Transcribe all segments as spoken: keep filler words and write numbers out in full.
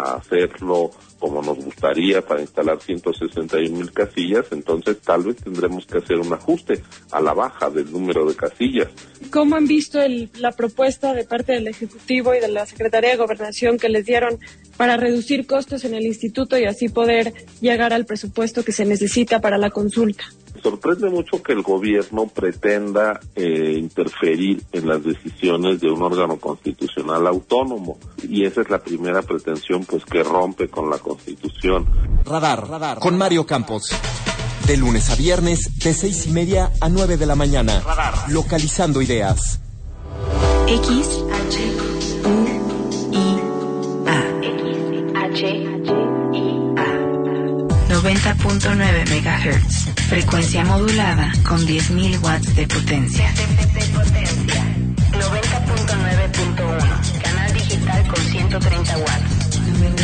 a hacerlo como nos gustaría para instalar ciento sesenta y un mil casillas, entonces tal vez tendremos que hacer un ajuste a la baja del número de casillas. ¿Cómo han visto el, la propuesta de parte del Ejecutivo y de la Secretaría de Gobernación que les dieron para reducir costos en el instituto y así poder llegar al presupuesto que se necesita para la consulta? Sorprende mucho que el gobierno pretenda eh, interferir en las decisiones de un órgano constitucional autónomo, y esa es la primera pretensión, pues, que rompe con la Constitución. Radar, Radar, con Mario Campos. De lunes a viernes, de seis y media a nueve de la mañana. Radar. Localizando ideas. X, H, U, I, A. X, H, I, A. noventa punto nueve megahertz. Frecuencia modulada con diez mil watts de potencia. De, de, de potencia. noventa punto nueve punto uno. Canal digital con ciento treinta watts.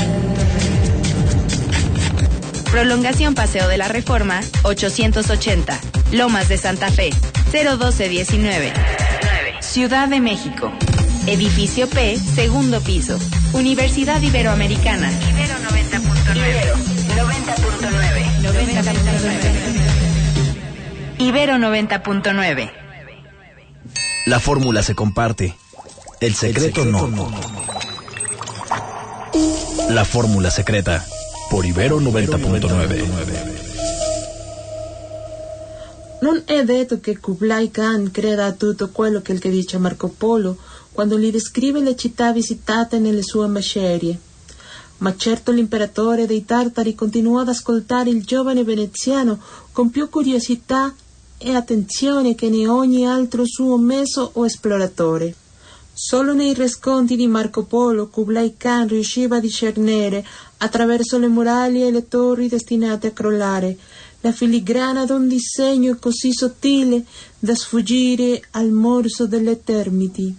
Prolongación Paseo de la Reforma ochocientos ochenta. Lomas de Santa Fe cero doce diecinueve. Ciudad de México. Edificio P, segundo piso. Universidad Iberoamericana. Ibero noventa punto nueve. Ibero noventa punto nueve. noventa punto nueve. Ibero noventa punto nueve. La fórmula se comparte. El secreto, El secreto no. no. La fórmula secreta. Por Ibero noventa punto nueve. Non è detto che Kublai Khan creda a tutto quello che dice Marco Polo quando gli descrive le città visitate nelle sue macerie. Ma certo l'imperatore dei Tartari continuò ad ascoltare il giovane veneziano con più curiosità e attenzione che ne ogni altro suo meso o esploratore. Solo nei racconti di Marco Polo Kublai Khan riusciva a discernere, attraverso le muraglie e le torri destinate a crollare, la filigrana d'un disegno così sottile da sfuggire al morso delle termiti.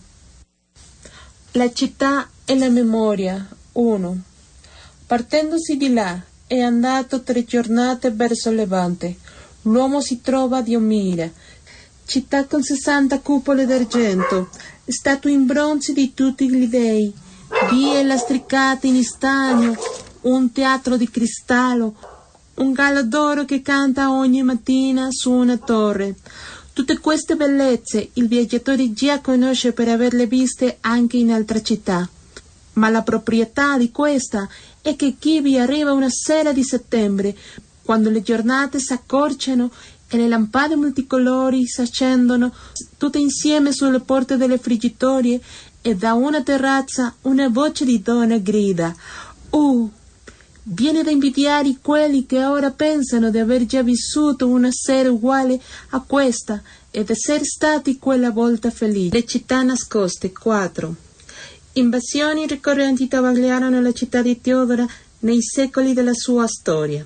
La città e la memoria. uno. Partendosi di là, è andato tre giornate verso Levante. L'uomo si trova a Diomira, città con sessanta cupole d'argento, statue in bronzo di tutti gli dei, vie lastricate in stagno, un teatro di cristallo, un gallo d'oro che canta ogni mattina su una torre. Tutte queste bellezze il viaggiatore già conosce per averle viste anche in altre città. Ma la proprietà di questa è che chi vi arriva una sera di settembre, quando le giornate si accorciano e le lampade multicolori si accendono tutte insieme sulle porte delle friggitorie, e da una terrazza una voce di donna grida: «Uh!» Viene da invidiare quelli che ora pensano di aver già vissuto una sera uguale a questa ed essere stati quella volta felici. Le città nascoste. quattro. Invasioni ricorrenti travagliarono la città di Teodora nei secoli della sua storia.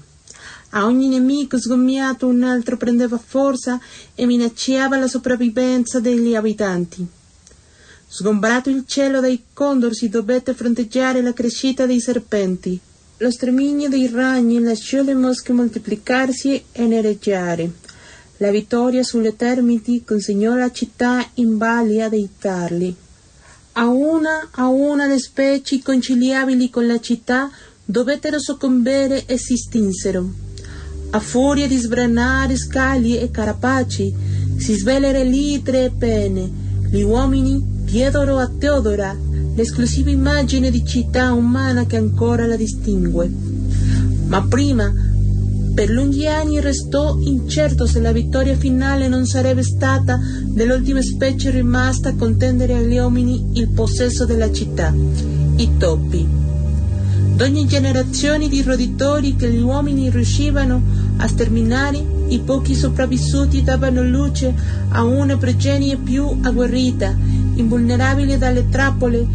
A ogni nemico sgommiato un altro prendeva forza e minacciava la sopravvivenza degli abitanti. Sgombrato il cielo dai condor si dovette fronteggiare la crescita dei serpenti. Lo sterminio dei ragni lasciò le mosche moltiplicarsi e nereggiare. La vittoria sulle termiti consegnò la città in balia dei tarli. A una a una le specie conciliabili con la città dovettero soccombere e si stinsero. A furia di sbranare scali e carapaci, si svelere litre e pene, gli uomini diedero a Teodora l'esclusiva immagine di città umana che ancora la distingue. Ma prima, per lunghi anni restò incerto se la vittoria finale non sarebbe stata dell'ultima specie rimasta a contendere agli uomini il possesso della città, i topi. D'ogni generazione di roditori che gli uomini riuscivano a sterminare, i pochi sopravvissuti davano luce a una progenie più agguerrita, invulnerabile dalle trappole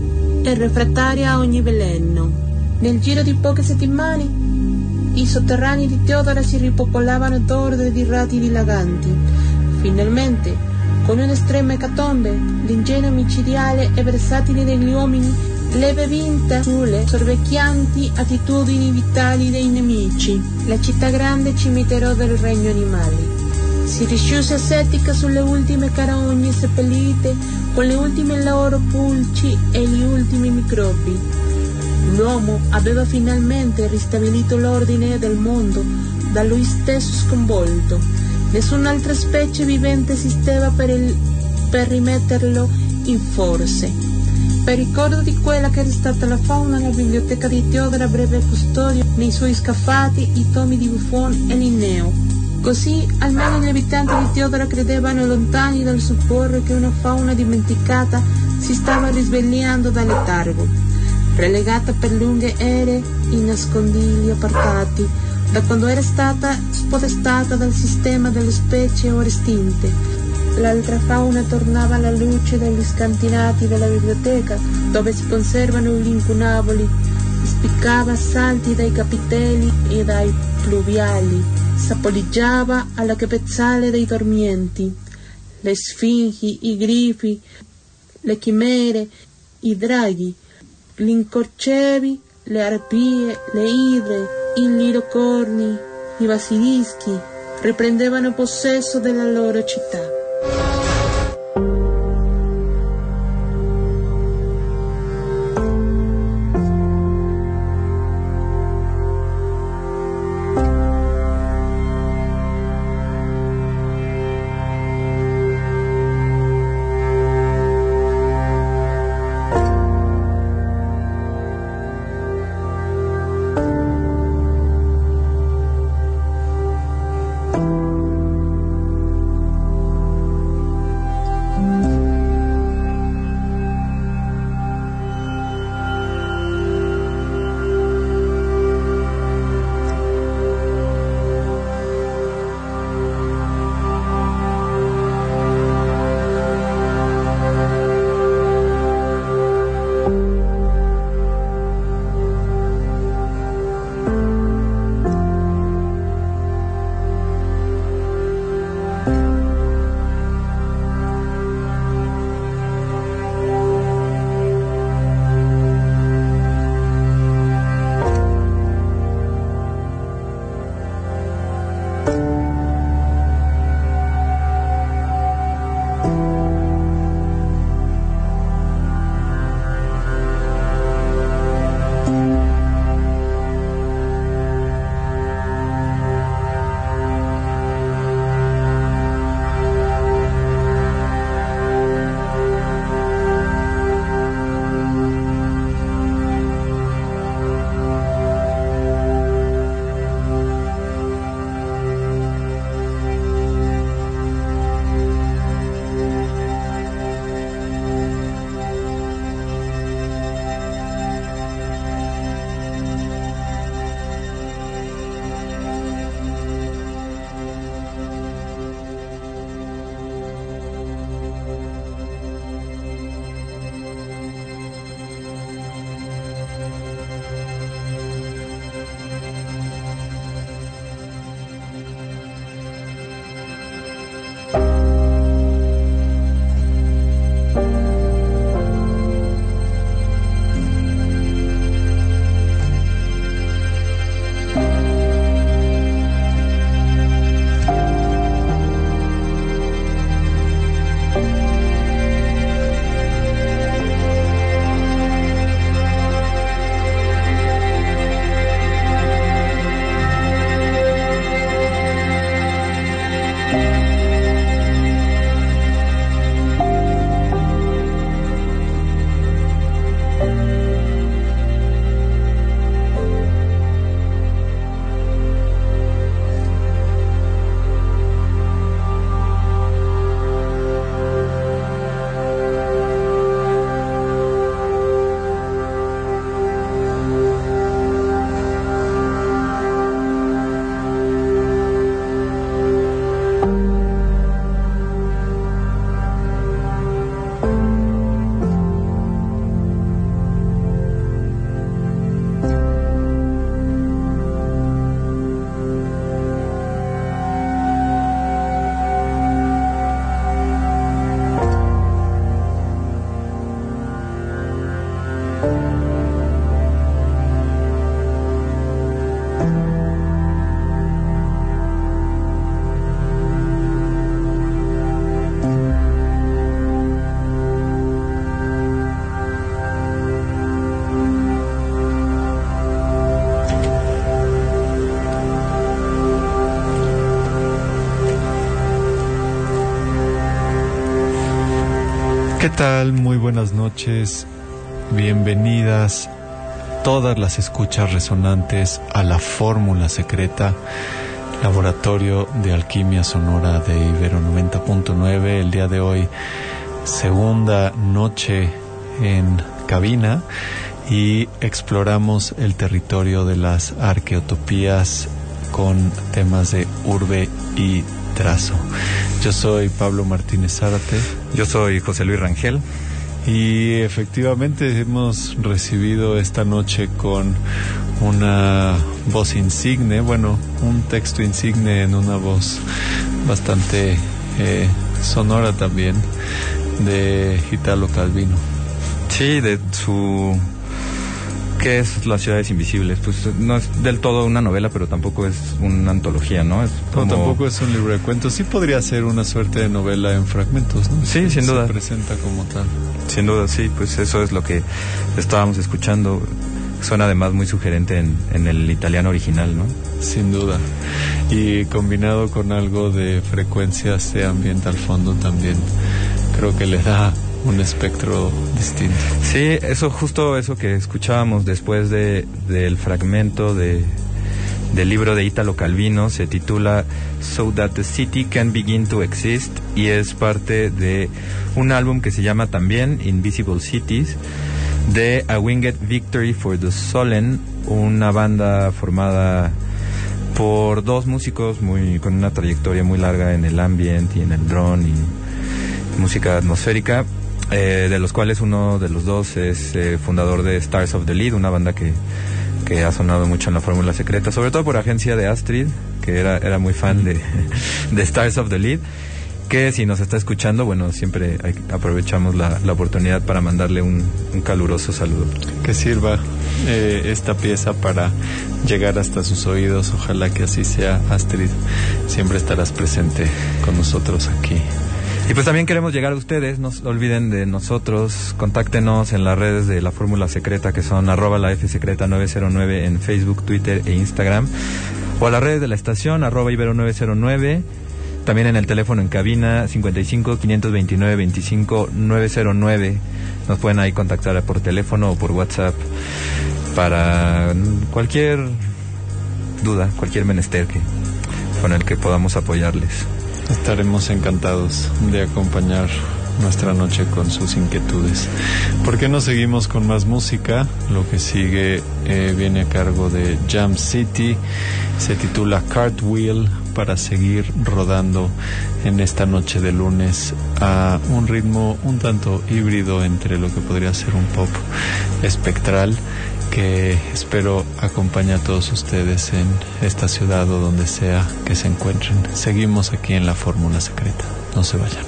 e refrattaria a ogni veleno. Nel giro di poche settimane i sotterranei di Teodora si ripopolavano d'orde di rati dilaganti. Finalmente, con un'estrema ecatombe, l'ingegno micidiale e versatile degli uomini leve vinta sulle sorvecchianti attitudini vitali dei nemici. La città grande cimitero del regno animale si risciuse asettica sulle ultime carogne seppellite con le ultime loro pulci e gli ultimi microbi. L'uomo aveva finalmente ristabilito l'ordine del mondo da lui stesso sconvolto. Nessun'altra specie vivente esisteva per, il, per rimetterlo in forse. Per ricordo di quella che era stata la fauna, la biblioteca di Teodoro avrebbe custodio nei suoi scaffati i tomi di Buffon e Linneo. Così almeno gli abitanti di Teodoro credevano, lontani dal supporre che una fauna dimenticata si stava risvegliando dal letargo, relegata per lunghe ere in nascondigli appartati, da quando era stata spodestata dal sistema delle specie ora estinte. L'altra fauna tornava alla luce dagli scantinati della biblioteca, dove si conservano gli incunaboli, spiccava salti dai capitelli e dai pluviali, s'appoggiava alla capezzale dei dormienti. Le sfingi, i grifi, le chimere, i draghi, gli incorcevi, le arpie, le idre, i lirocorni, i basilischi riprendevano possesso della loro città. ¿Qué tal? Muy buenas noches. Bienvenidas todas las escuchas resonantes a la Fórmula Secreta, laboratorio de alquimia sonora de Ibero noventa punto nueve. El día de hoy, segunda noche en cabina, y exploramos el territorio de las arqueotopías con temas de urbe y trazo. Yo soy Pablo Martínez Zárate. Yo soy José Luis Rangel. Y efectivamente hemos recibido esta noche con una voz insigne, bueno, un texto insigne en una voz bastante eh, sonora también, de Italo Calvino. Sí, de su... ¿Qué es Las ciudades invisibles? Pues no es del todo una novela, pero tampoco es una antología, ¿no? Es como... No, tampoco es un libro de cuentos. Sí podría ser una suerte de novela en fragmentos, ¿no? Sí, sin duda. Se presenta como tal. Sin duda, sí, pues eso es lo que estábamos escuchando. Suena además muy sugerente en, en el italiano original, ¿no? Sin duda. Y combinado con algo de frecuencias de ambiente al fondo también, creo que le da un espectro distinto. Sí, eso, justo eso que escuchábamos después de del fragmento de del libro de Italo Calvino, se titula So That the City Can Begin to Exist, y es parte de un álbum que se llama también Invisible Cities, de A Winged Victory for the Solen, una banda formada por dos músicos muy con una trayectoria muy larga en el ambient y en el drone y música atmosférica, eh, de los cuales uno de los dos es eh, fundador de Stars of the Lead, una banda que que ha sonado mucho en la Fórmula Secreta, sobre todo por agencia de Astrid, que era, era muy fan de, de Stars of the Lead, que si nos está escuchando, bueno, siempre hay, aprovechamos la, la oportunidad para mandarle un, un caluroso saludo. Que sirva eh, esta pieza para llegar hasta sus oídos, ojalá que así sea. Astrid, siempre estarás presente con nosotros aquí. Y pues también queremos llegar a ustedes, no se olviden de nosotros, contáctenos en las redes de la Fórmula Secreta, que son arroba la F Secreta nueve cero nueve en Facebook, Twitter e Instagram, o a las redes de la estación, arroba Ibero nueve cero nueve, también en el teléfono en cabina cincuenta y cinco, quinientos veintinueve, veinticinco, nueve cero nueve, nos pueden ahí contactar por teléfono o por WhatsApp para cualquier duda, cualquier menester que, con el que podamos apoyarles. Estaremos encantados de acompañar nuestra noche con sus inquietudes. ¿Por qué no seguimos con más música? Lo que sigue eh, viene a cargo de Jam City, se titula Cartwheel, para seguir rodando en esta noche de lunes a un ritmo un tanto híbrido entre lo que podría ser un pop espectral, que espero acompañe a todos ustedes en esta ciudad o donde sea que se encuentren. Seguimos aquí en la Fórmula Secreta. No se vayan.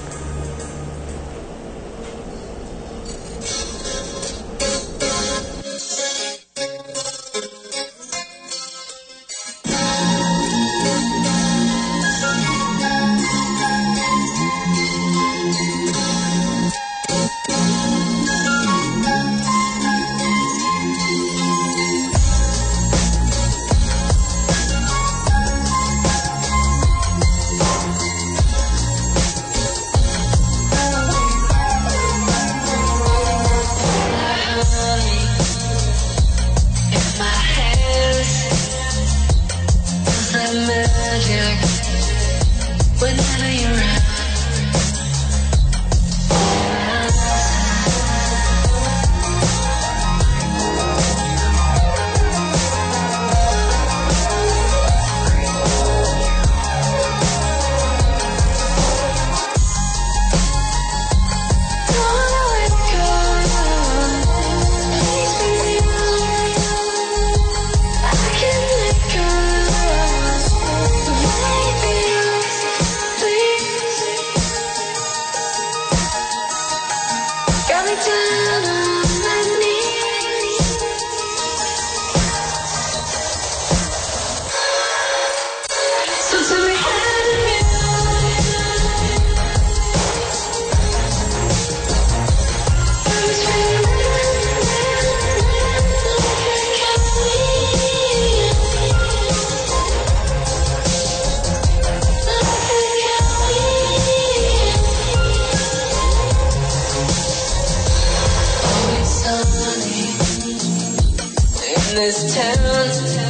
this town.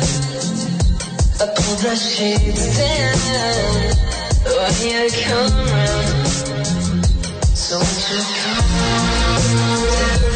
I pulled my shades down when you come round. So won't you come down?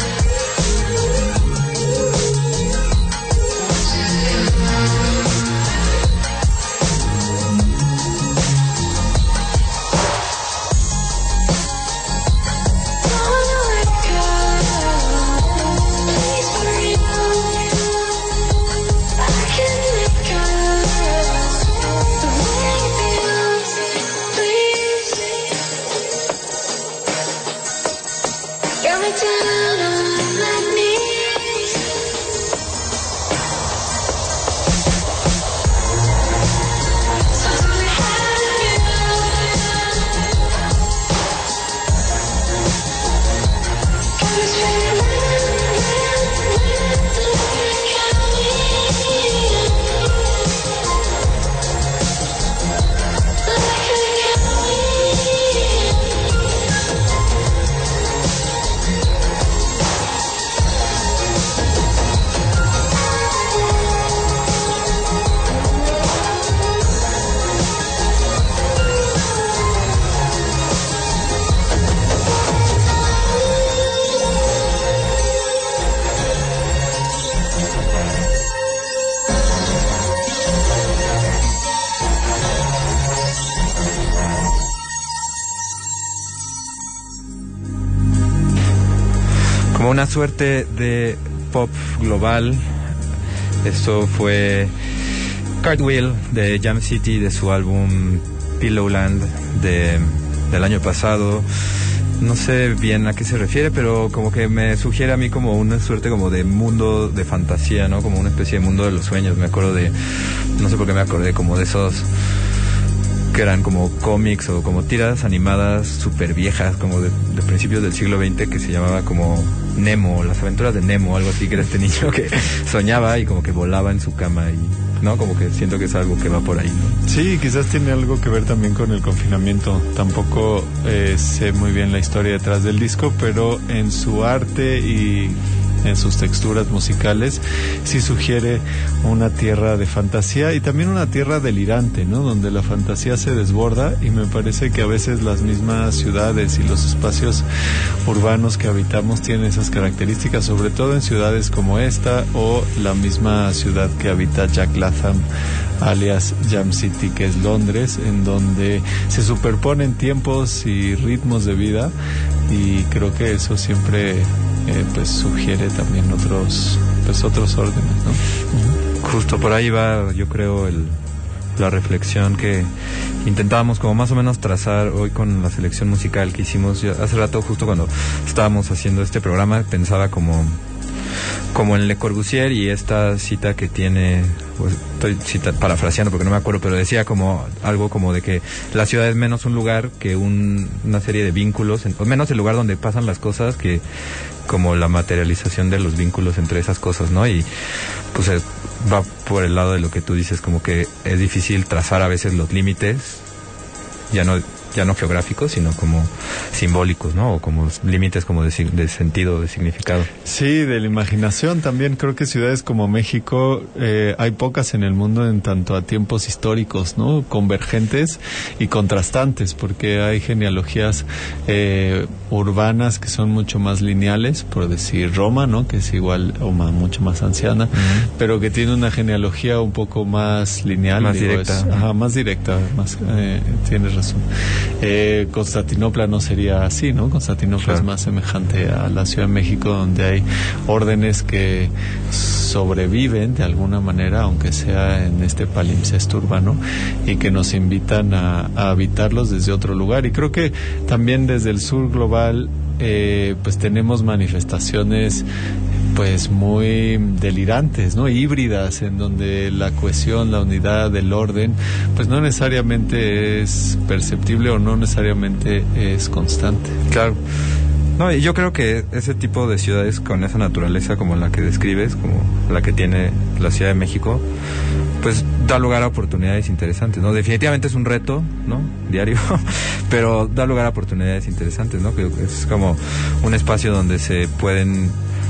Una suerte de pop global. Esto fue Cartwheel de Jam City, de su álbum Pillowland de, del año pasado. No sé bien a qué se refiere, pero como que me sugiere a mí como una suerte como de mundo de fantasía, ¿no? Como una especie de mundo de los sueños. Me acuerdo de, no sé por qué me acordé como de esos que eran como cómics o como tiradas animadas súper viejas, como de, de principios del siglo veinte, que se llamaba como Nemo, las aventuras de Nemo, algo así, que era este niño que soñaba y como que volaba en su cama y, ¿no? Como que siento que es algo que va por ahí, ¿no? Sí, quizás tiene algo que ver también con el confinamiento. Tampoco eh, sé muy bien la historia detrás del disco, pero en su arte y en sus texturas musicales sí sugiere una tierra de fantasía y también una tierra delirante, ¿no? Donde la fantasía se desborda, y me parece que a veces las mismas ciudades y los espacios urbanos que habitamos tienen esas características, sobre todo en ciudades como esta o la misma ciudad que habita Jack Latham, alias Jam City, que es Londres, en donde se superponen tiempos y ritmos de vida, y creo que eso siempre eh, pues sugiere también otros pues otros órdenes, ¿no? Justo por ahí va, yo creo, el, la reflexión que intentábamos como más o menos trazar hoy con la selección musical que hicimos. Yo, hace rato, justo cuando estábamos haciendo este programa, pensaba como como en Le Corbusier y esta cita que tiene, pues, estoy cita, parafraseando porque no me acuerdo, pero decía como algo como de que la ciudad es menos un lugar que un, una serie de vínculos, o menos el lugar donde pasan las cosas, que como la materialización de los vínculos entre esas cosas, ¿no? Y pues va por el lado de lo que tú dices, como que es difícil trazar a veces los límites, ya no ya no geográficos, sino como simbólicos, ¿no? O como límites como de, de sentido, de significado. Sí, de la imaginación también. Creo que ciudades como México eh, hay pocas en el mundo en tanto a tiempos históricos, ¿no? Convergentes y contrastantes, porque hay genealogías eh, urbanas que son mucho más lineales, por decir Roma, ¿no? Que es igual o más, mucho más anciana, uh-huh. pero que tiene una genealogía un poco más lineal. Más digo, directa. Es, ajá, más directa, más, eh, tienes razón. Eh, Constantinopla no sería así, ¿no? Constantinopla claro. es más semejante a la Ciudad de México, donde hay órdenes que sobreviven de alguna manera, aunque sea en este palimpsesto urbano, y que nos invitan a, a habitarlos desde otro lugar. Y creo que también desde el sur global eh, pues tenemos manifestaciones pues muy delirantes, ¿no? Híbridas, en donde la cohesión, la unidad, el orden, pues no necesariamente es perceptible o no necesariamente es constante. Claro. No, y yo creo que ese tipo de ciudades con esa naturaleza como la que describes, como la que tiene la Ciudad de México, pues da lugar a oportunidades interesantes, ¿no? Definitivamente es un reto, ¿no? Diario, pero da lugar a oportunidades interesantes, ¿no? Que es como un espacio donde se pueden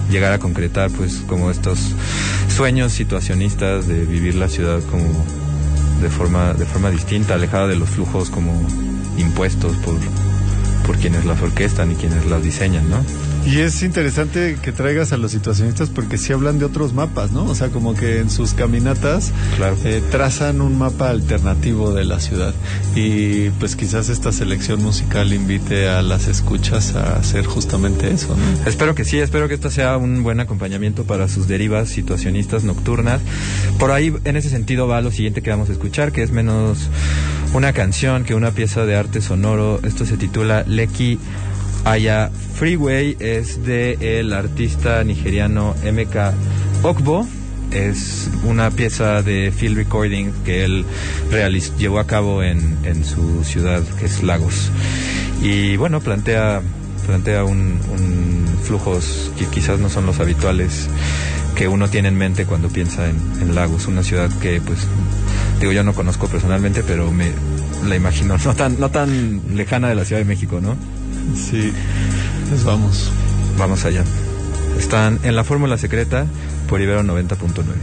llegar a concretar pues como estos sueños situacionistas de vivir la ciudad como de forma de forma distinta, alejada de los flujos como impuestos por por quienes las orquestan y quienes las diseñan, ¿no? Y es interesante que traigas a los situacionistas porque sí hablan de otros mapas, ¿no? O sea, como que en sus caminatas claro. eh, trazan un mapa alternativo de la ciudad. Y pues quizás esta selección musical invite a las escuchas a hacer justamente eso, ¿no? Espero que sí, espero que esto sea un buen acompañamiento para sus derivas situacionistas nocturnas. Por ahí, en ese sentido, va lo siguiente que vamos a escuchar, que es menos una canción que una pieza de arte sonoro. Esto se titula Lekki Aya Freeway, es de el artista nigeriano M K Okbo. Es una pieza de field recording que él realizó, llevó a cabo en, en su ciudad, que es Lagos. Y bueno, plantea plantea un, un flujos que quizás no son los habituales que uno tiene en mente cuando piensa en, en Lagos, una ciudad que pues digo yo no conozco personalmente, pero me la imagino no tan no tan lejana de la Ciudad de México, ¿no? Sí, pues vamos. Vamos allá. Están en La Fórmula Secreta por Ibero noventa punto nueve.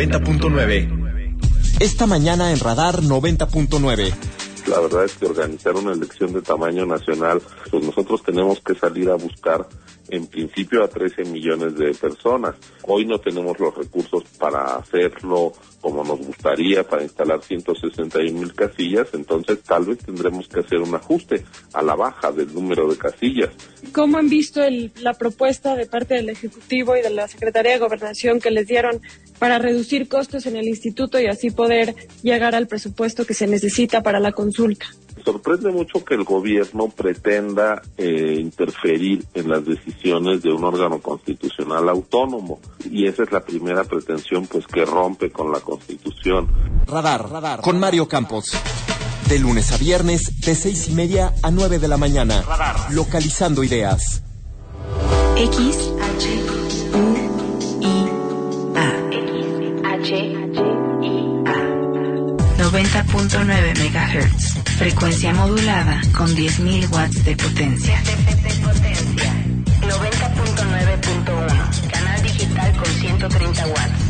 noventa punto nueve. Esta mañana en Radar noventa punto nueve. La verdad es que organizar una elección de tamaño nacional, pues nosotros tenemos que salir a buscar en principio a trece millones de personas. Hoy no tenemos los recursos para hacerlo como nos gustaría, para instalar ciento sesenta y un mil casillas, entonces tal vez tendremos que hacer un ajuste a la baja del número de casillas. ¿Cómo han visto el, la propuesta de parte del Ejecutivo y de la Secretaría de Gobernación que les dieron para reducir costos en el instituto y así poder llegar al presupuesto que se necesita para la consulta? Sorprende mucho que el gobierno pretenda eh, interferir en las decisiones de un órgano constitucional autónomo, y esa es la primera pretensión, pues, que rompe con la Constitución. Radar, Radar, con Mario Campos. De lunes a viernes, de seis y media a nueve de la mañana. Radar. Localizando ideas. X, H, U, I, A. X, H, I, A. noventa punto nueve megahertz. Frecuencia modulada con diez mil watts de potencia. De, de, de potencia. noventa punto nueve punto uno. Canal digital con ciento treinta watts.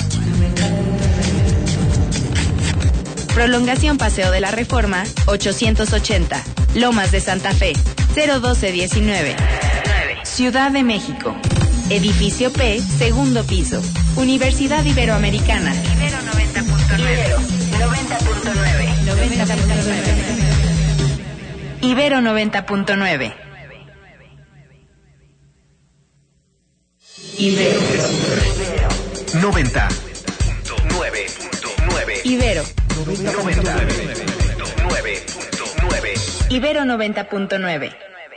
Prolongación Paseo de la Reforma ochocientos ochenta. Lomas de Santa Fe cero doce diecinueve. Ciudad de México. Edificio P, segundo piso. Universidad Iberoamericana. Ibero noventa punto nueve. noventa punto nueve. noventa punto nueve. Ibero noventa punto nueve. Ibero noventa punto nueve. Ibero noventa punto nueve. Ibero noventa punto nueve.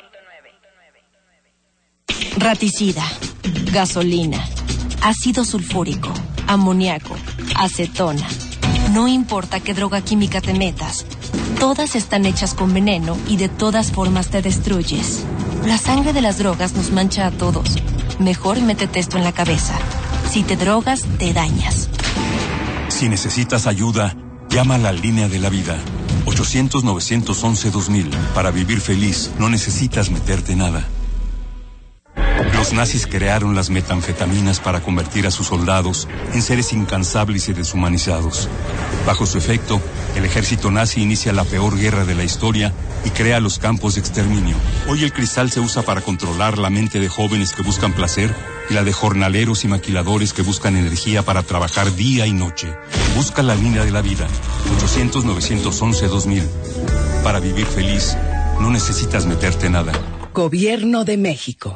Raticida, gasolina, ácido sulfúrico, amoníaco, acetona. No importa qué droga química te metas, todas están hechas con veneno y de todas formas te destruyes. La sangre de las drogas nos mancha a todos. Mejor métete esto en la cabeza. Si te drogas, te dañas. Si necesitas ayuda, llama a la línea de la vida. ochocientos, novecientos once, dos mil. Para vivir feliz, no necesitas meterte nada. Los nazis crearon las metanfetaminas para convertir a sus soldados en seres incansables y deshumanizados. Bajo su efecto, el ejército nazi inicia la peor guerra de la historia y crea los campos de exterminio. Hoy el cristal se usa para controlar la mente de jóvenes que buscan placer y la de jornaleros y maquiladores que buscan energía para trabajar día y noche. Busca la línea de la vida. ochocientos, novecientos once, dos mil. Para vivir feliz, no necesitas meterte nada. Gobierno de México.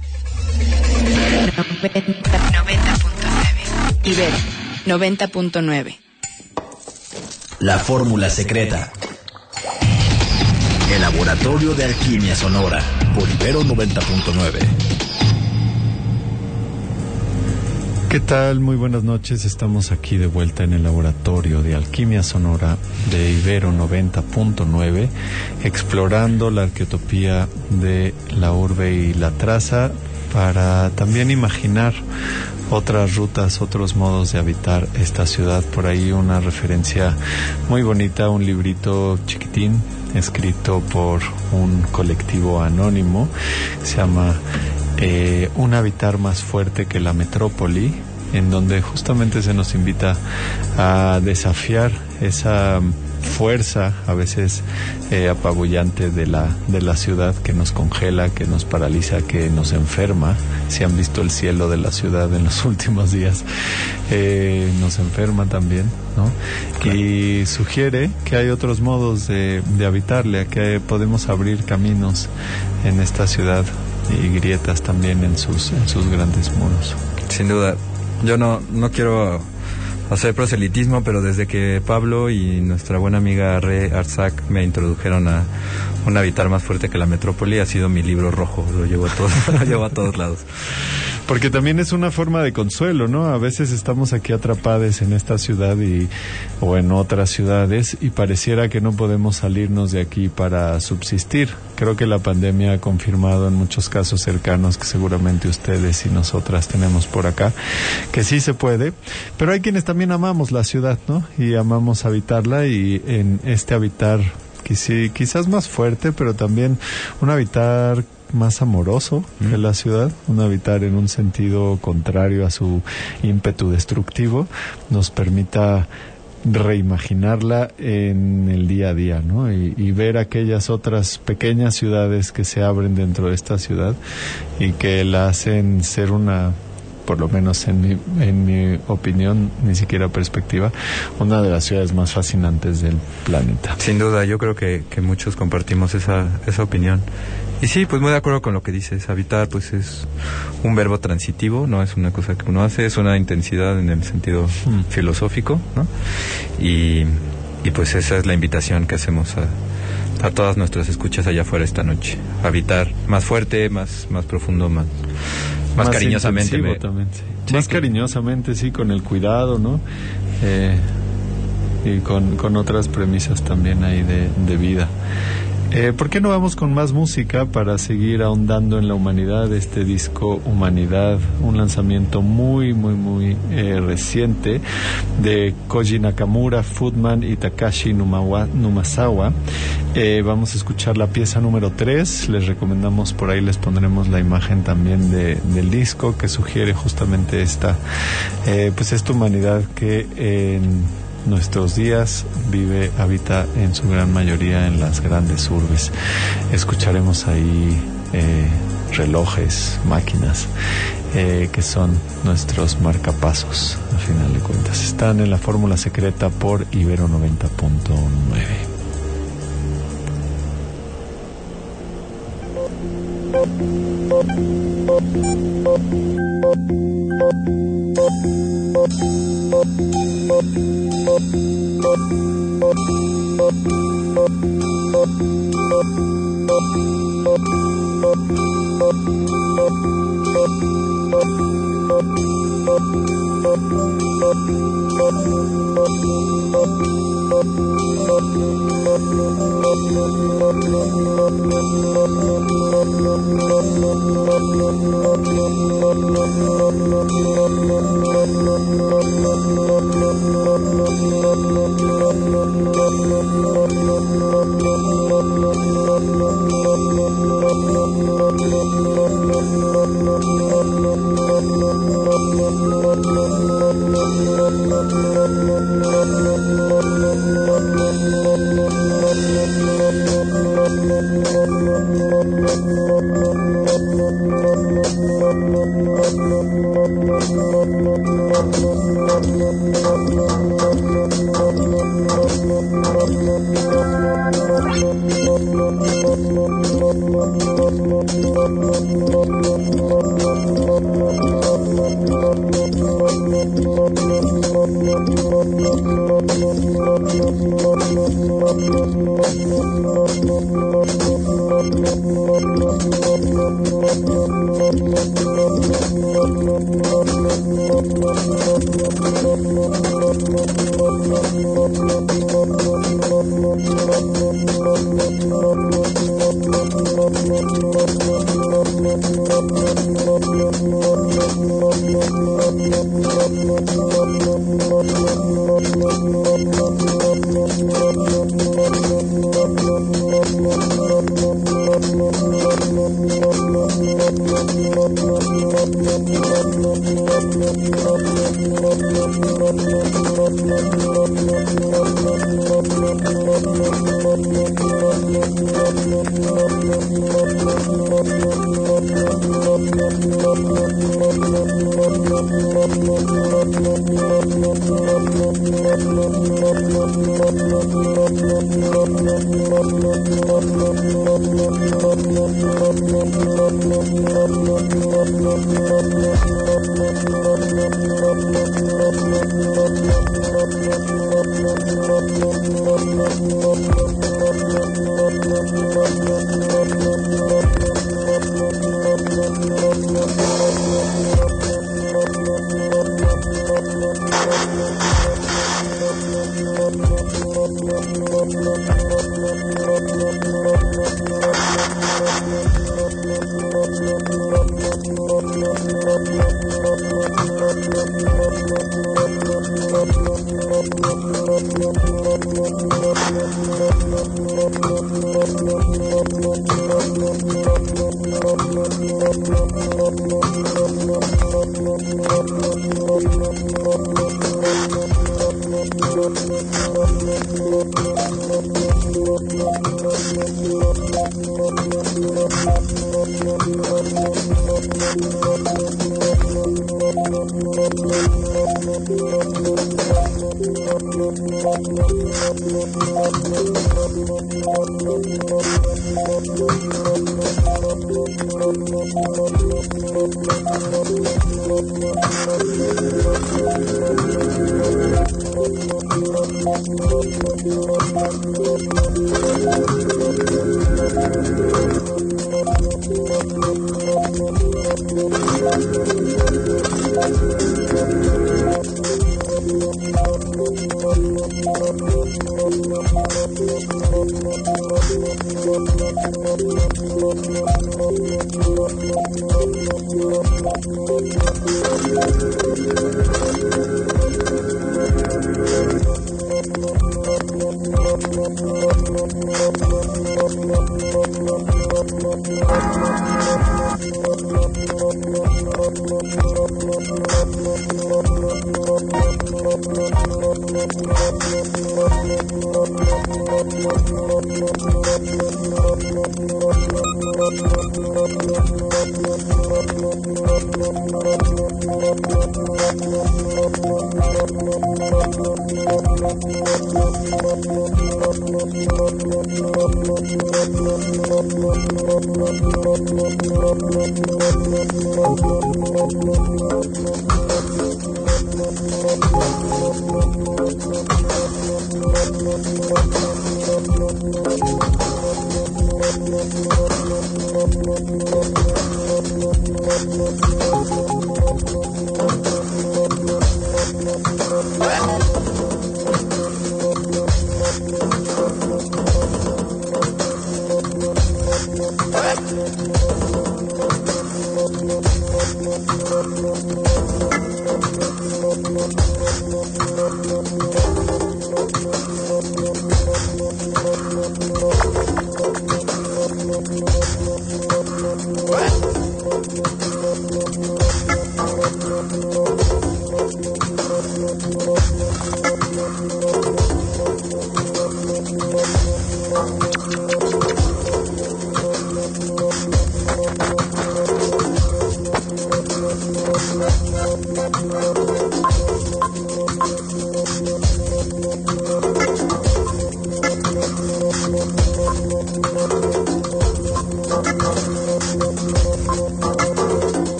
noventa punto nueve. Ibero noventa punto nueve. La fórmula secreta. El Laboratorio de Alquimia Sonora por Ibero noventa punto nueve. ¿Qué tal? Muy buenas noches. Estamos aquí de vuelta en el Laboratorio de Alquimia Sonora de Ibero noventa punto nueve, explorando la arqueotopía de la urbe y la traza para también imaginar otras rutas, otros modos de habitar esta ciudad. Por ahí una referencia muy bonita, un librito chiquitín escrito por un colectivo anónimo, se llama eh, Un habitar más fuerte que la metrópoli, en donde justamente se nos invita a desafiar esa fuerza a veces eh, apabullante de la de la ciudad, que nos congela, que nos paraliza, que nos enferma. Si han visto el cielo de la ciudad en los últimos días, eh, nos enferma también, ¿no? Claro. Y sugiere que hay otros modos de, de habitarle, que podemos abrir caminos en esta ciudad y grietas también en sus en sus grandes muros. Sin duda. Yo no no quiero hacer proselitismo, pero desde que Pablo y nuestra buena amiga Re Arzac me introdujeron a Un habitar más fuerte que la metrópoli, ha sido mi libro rojo. Lo llevo a todos, lo llevo a todos lados. Porque también es una forma de consuelo, ¿no? A veces estamos aquí atrapados en esta ciudad y o en otras ciudades y pareciera que no podemos salirnos de aquí para subsistir. Creo que la pandemia ha confirmado en muchos casos cercanos que seguramente ustedes y nosotras tenemos por acá, que sí se puede, pero hay quienes también amamos la ciudad, ¿no? Y amamos habitarla, y en este habitar quizás más fuerte, pero también un habitar más amoroso mm. que la ciudad, un habitar en un sentido contrario a su ímpetu destructivo, nos permita reimaginarla en el día a día, ¿no? Y, y ver aquellas otras pequeñas ciudades que se abren dentro de esta ciudad y que la hacen ser una, por lo menos en mi, en mi opinión, ni siquiera perspectiva, una de las ciudades más fascinantes del planeta. Sin duda, yo creo que, que muchos compartimos esa, esa opinión. Y sí, pues muy de acuerdo con lo que dices. Habitar, pues es un verbo transitivo, no es una cosa que uno hace, es una intensidad en el sentido mm. filosófico, ¿no? Y, y pues esa es la invitación que hacemos a, a todas nuestras escuchas allá afuera esta noche. Habitar más fuerte, más, más profundo, más, más, más cariñosamente. Me... También, sí. Sí, más que... cariñosamente, sí, con el cuidado, ¿no? Eh, y con, con otras premisas también ahí de, de vida. Eh, ¿Por qué no vamos con más música para seguir ahondando en la humanidad? Este disco Humanidad, un lanzamiento muy, muy, muy eh, reciente de Koji Nakamura, Footman y Takashi Numawa, Numasawa. Eh, vamos a escuchar la pieza número tres. Les recomendamos, por ahí les pondremos la imagen también de, del disco que sugiere justamente esta, eh, pues esta humanidad que en nuestros días vive, habita en su gran mayoría en las grandes urbes. Escucharemos ahí eh, relojes, máquinas, eh, que son nuestros marcapasos, a final de cuentas. Están en la Fórmula Secreta por Ibero noventa punto nueve.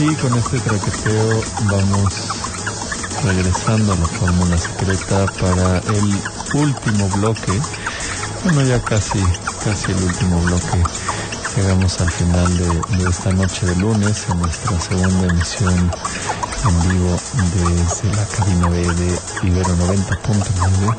Y con este traqueteo vamos regresando a la fórmula secreta para el último bloque. Bueno, ya casi, casi el último bloque. Llegamos al final de, de esta noche de lunes, en nuestra segunda emisión en vivo desde la cabina B de Ibero noventa punto nueve.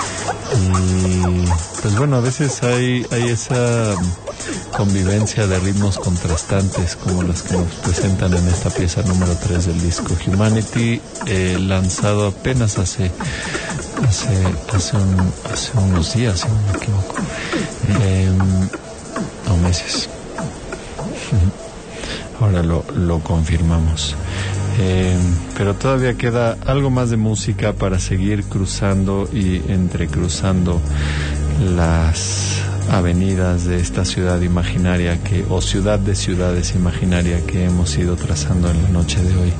Y pues bueno, a veces hay, hay esa convivencia de ritmos contrastantes como las que nos presentan en esta pieza número tres del disco Humanity, eh, lanzado apenas hace hace hace, un, hace unos días, si no me equivoco, eh, o meses. Ahora lo, lo confirmamos. Eh, pero todavía queda algo más de música para seguir cruzando y entrecruzando las avenidas de esta ciudad imaginaria que, o ciudad de ciudades imaginaria que hemos ido trazando en la noche de hoy.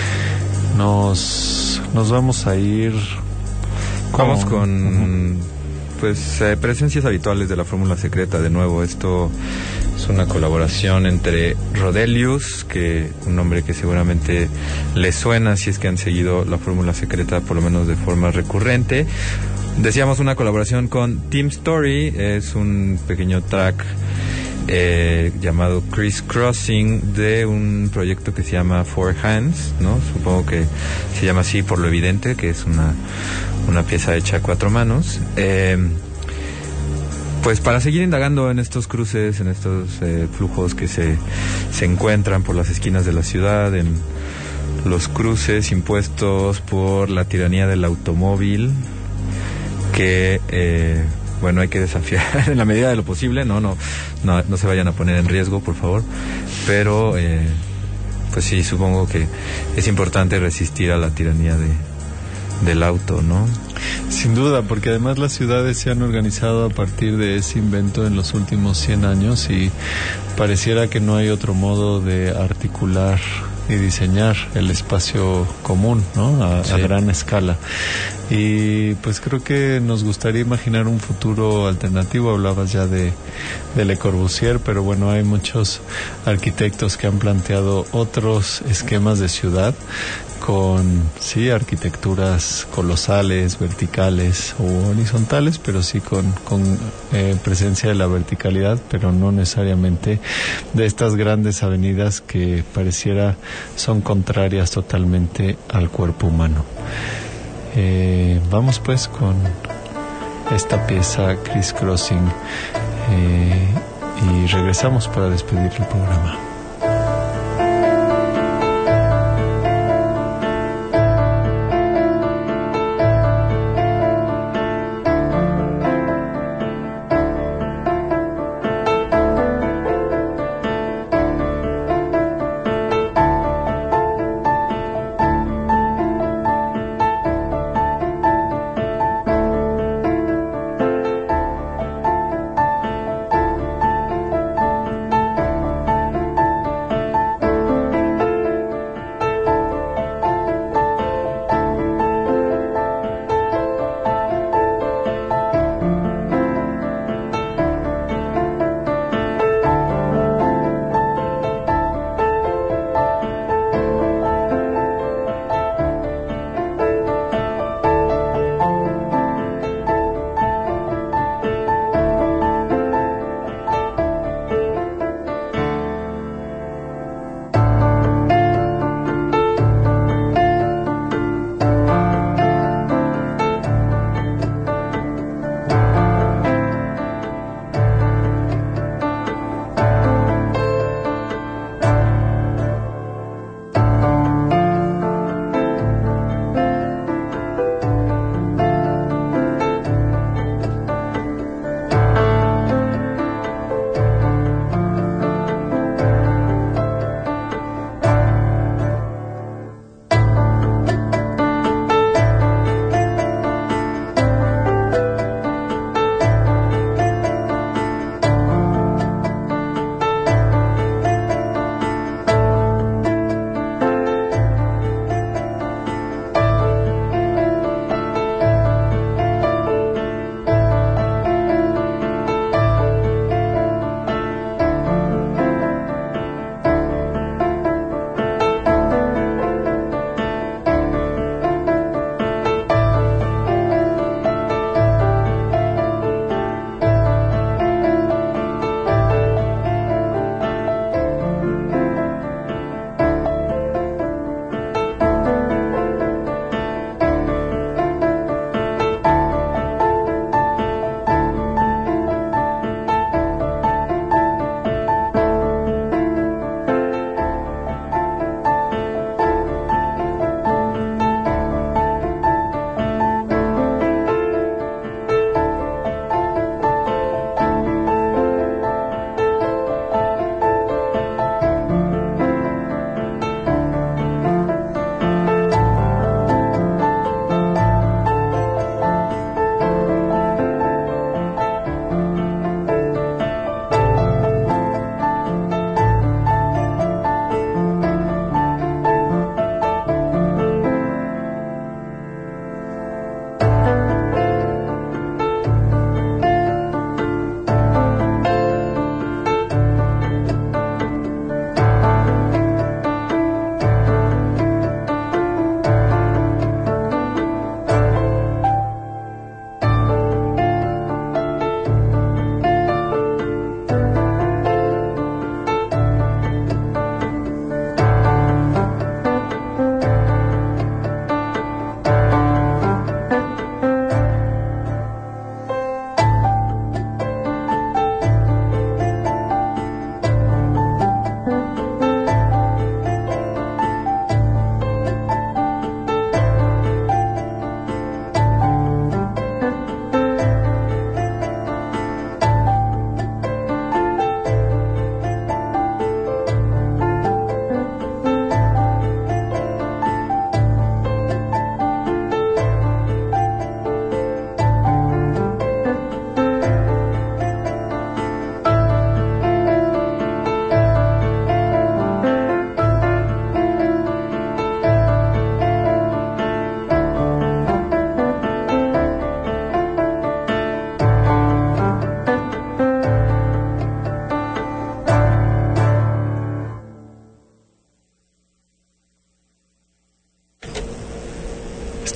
Nos, nos vamos a ir con, vamos con pues eh, presencias habituales de la fórmula secreta. De nuevo, esto es una colaboración entre Rodelius, que un nombre que seguramente les suena si es que han seguido la fórmula secreta por lo menos de forma recurrente. Decíamos una colaboración con Team Story, es un pequeño track eh, llamado Criss Crossing de un proyecto que se llama Four Hands, ¿no? Supongo que se llama así por lo evidente, que es una, una pieza hecha a cuatro manos. Eh, Pues para seguir indagando en estos cruces, en estos eh, flujos que se, se encuentran por las esquinas de la ciudad, en los cruces impuestos por la tiranía del automóvil, que, eh, bueno, hay que desafiar en la medida de lo posible, no, no, no, no se vayan a poner en riesgo, por favor, pero, eh, pues sí, supongo que es importante resistir a la tiranía de, del auto, ¿no? Sin duda, porque además las ciudades se han organizado a partir de ese invento en los últimos cien años y pareciera que no hay otro modo de articular y diseñar el espacio común, ¿no? A, sí. a gran escala. Y pues creo que nos gustaría imaginar un futuro alternativo. Hablabas ya de, de Le Corbusier, pero bueno, hay muchos arquitectos que han planteado otros esquemas de ciudad con, sí, arquitecturas colosales, verticales o horizontales, pero sí con, con eh, presencia de la verticalidad, pero no necesariamente de estas grandes avenidas que pareciera son contrarias totalmente al cuerpo humano. Eh, vamos pues con esta pieza Criss Crossing eh, y regresamos para despedir el programa.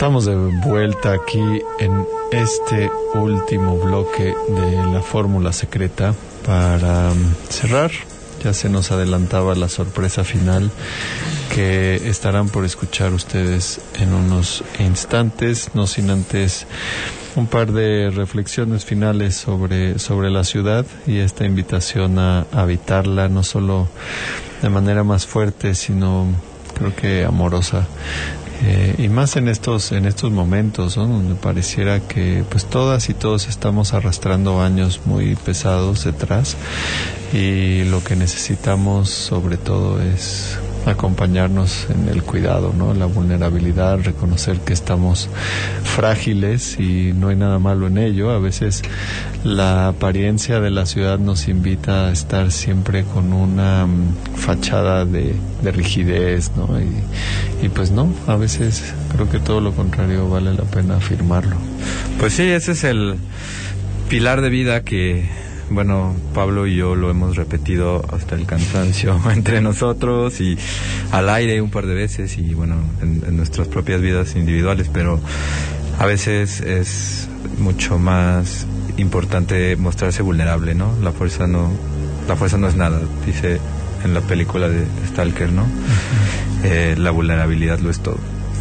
Estamos de vuelta aquí en este último bloque de la fórmula secreta para cerrar. Ya se nos adelantaba la sorpresa final que estarán por escuchar ustedes en unos instantes, no sin antes un par de reflexiones finales sobre, sobre la ciudad y esta invitación a habitarla, no solo de manera más fuerte, sino creo que amorosa. Eh, y más en estos en estos momentos, ¿no? Donde pareciera que pues todas y todos estamos arrastrando años muy pesados detrás, y lo que necesitamos sobre todo es acompañarnos en el cuidado, ¿no? La vulnerabilidad, reconocer que estamos frágiles y no hay nada malo en ello. A veces la apariencia de la ciudad nos invita a estar siempre con una um, fachada de, de rigidez, ¿no? Y, y pues no, a veces creo que todo lo contrario vale la pena afirmarlo. Pues sí, ese es el pilar de vida que, bueno, Pablo y yo lo hemos repetido hasta el cansancio entre nosotros y al aire un par de veces y bueno, en, en nuestras propias vidas individuales, pero a veces es mucho más importante mostrarse vulnerable, ¿no? La fuerza no, la fuerza no es nada, dice en la película de Stalker, ¿no? Uh-huh. Eh, la vulnerabilidad lo es todo.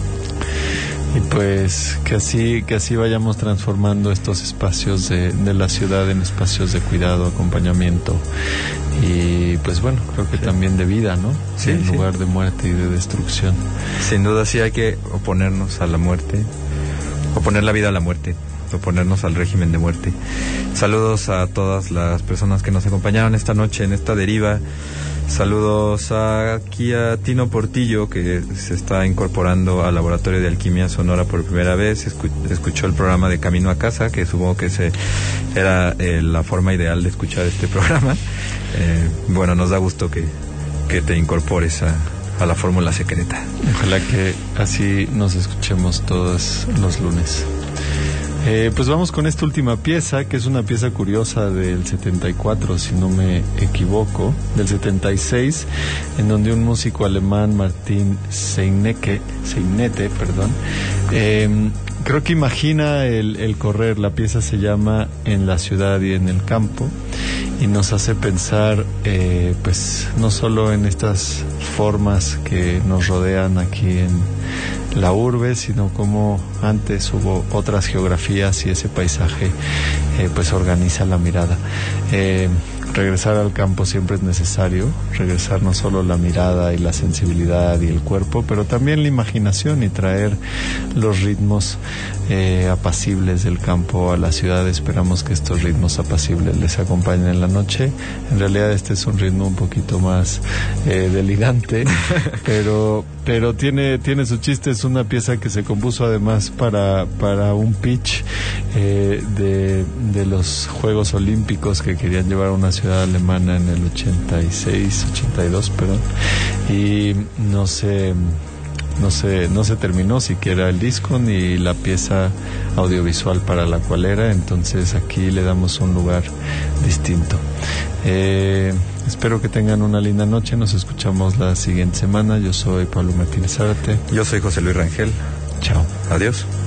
Y pues que así que así vayamos transformando estos espacios de, de la ciudad en espacios de cuidado, acompañamiento y pues bueno, creo que sí, también de vida, ¿no? Sí, en sí, lugar de muerte y de destrucción. Sin duda sí hay que oponernos a la muerte, oponer la vida a la muerte, oponernos al régimen de muerte. Saludos a todas las personas que nos acompañaron esta noche en esta deriva. Saludos a, aquí a Tino Portillo, que se está incorporando al Laboratorio de Alquimia Sonora por primera vez. Escu- escuchó el programa de Camino a Casa, que supongo que se, era eh, la forma ideal de escuchar este programa. Eh, bueno, nos da gusto que, que te incorpores a, a la fórmula secreta. Ojalá que así nos escuchemos todos los lunes. Eh, pues vamos con esta última pieza, que es una pieza curiosa del setenta y cuatro, si no me equivoco, del setenta y seis, en donde un músico alemán, Martin Seinecke, Seinette, perdón, eh, creo que imagina el, el correr. La pieza se llama En la ciudad y en el campo, y nos hace pensar, eh, pues, no solo en estas formas que nos rodean aquí en la urbe, sino como antes hubo otras geografías y ese paisaje eh, pues organiza la mirada. Eh, regresar al campo siempre es necesario, regresar no solo la mirada y la sensibilidad y el cuerpo, pero también la imaginación, y traer los ritmos eh, apacibles del campo a la ciudad. Esperamos que estos ritmos apacibles les acompañen en la noche. En realidad este es un ritmo un poquito más eh, delirante, pero pero tiene tiene su chiste. Es una pieza que se compuso además para para un pitch eh, de de los Juegos Olímpicos que querían llevar a una ciudad alemana en el ochenta y seis, ochenta y dos, perdón, y no se no se no se terminó siquiera el disco ni la pieza audiovisual para la cual era. Entonces aquí le damos un lugar distinto. Eh, espero que tengan una linda noche. Nos escuchamos la siguiente semana. Yo soy Pablo Martínez Zárate. Yo soy José Luis Rangel. Chao. Adiós.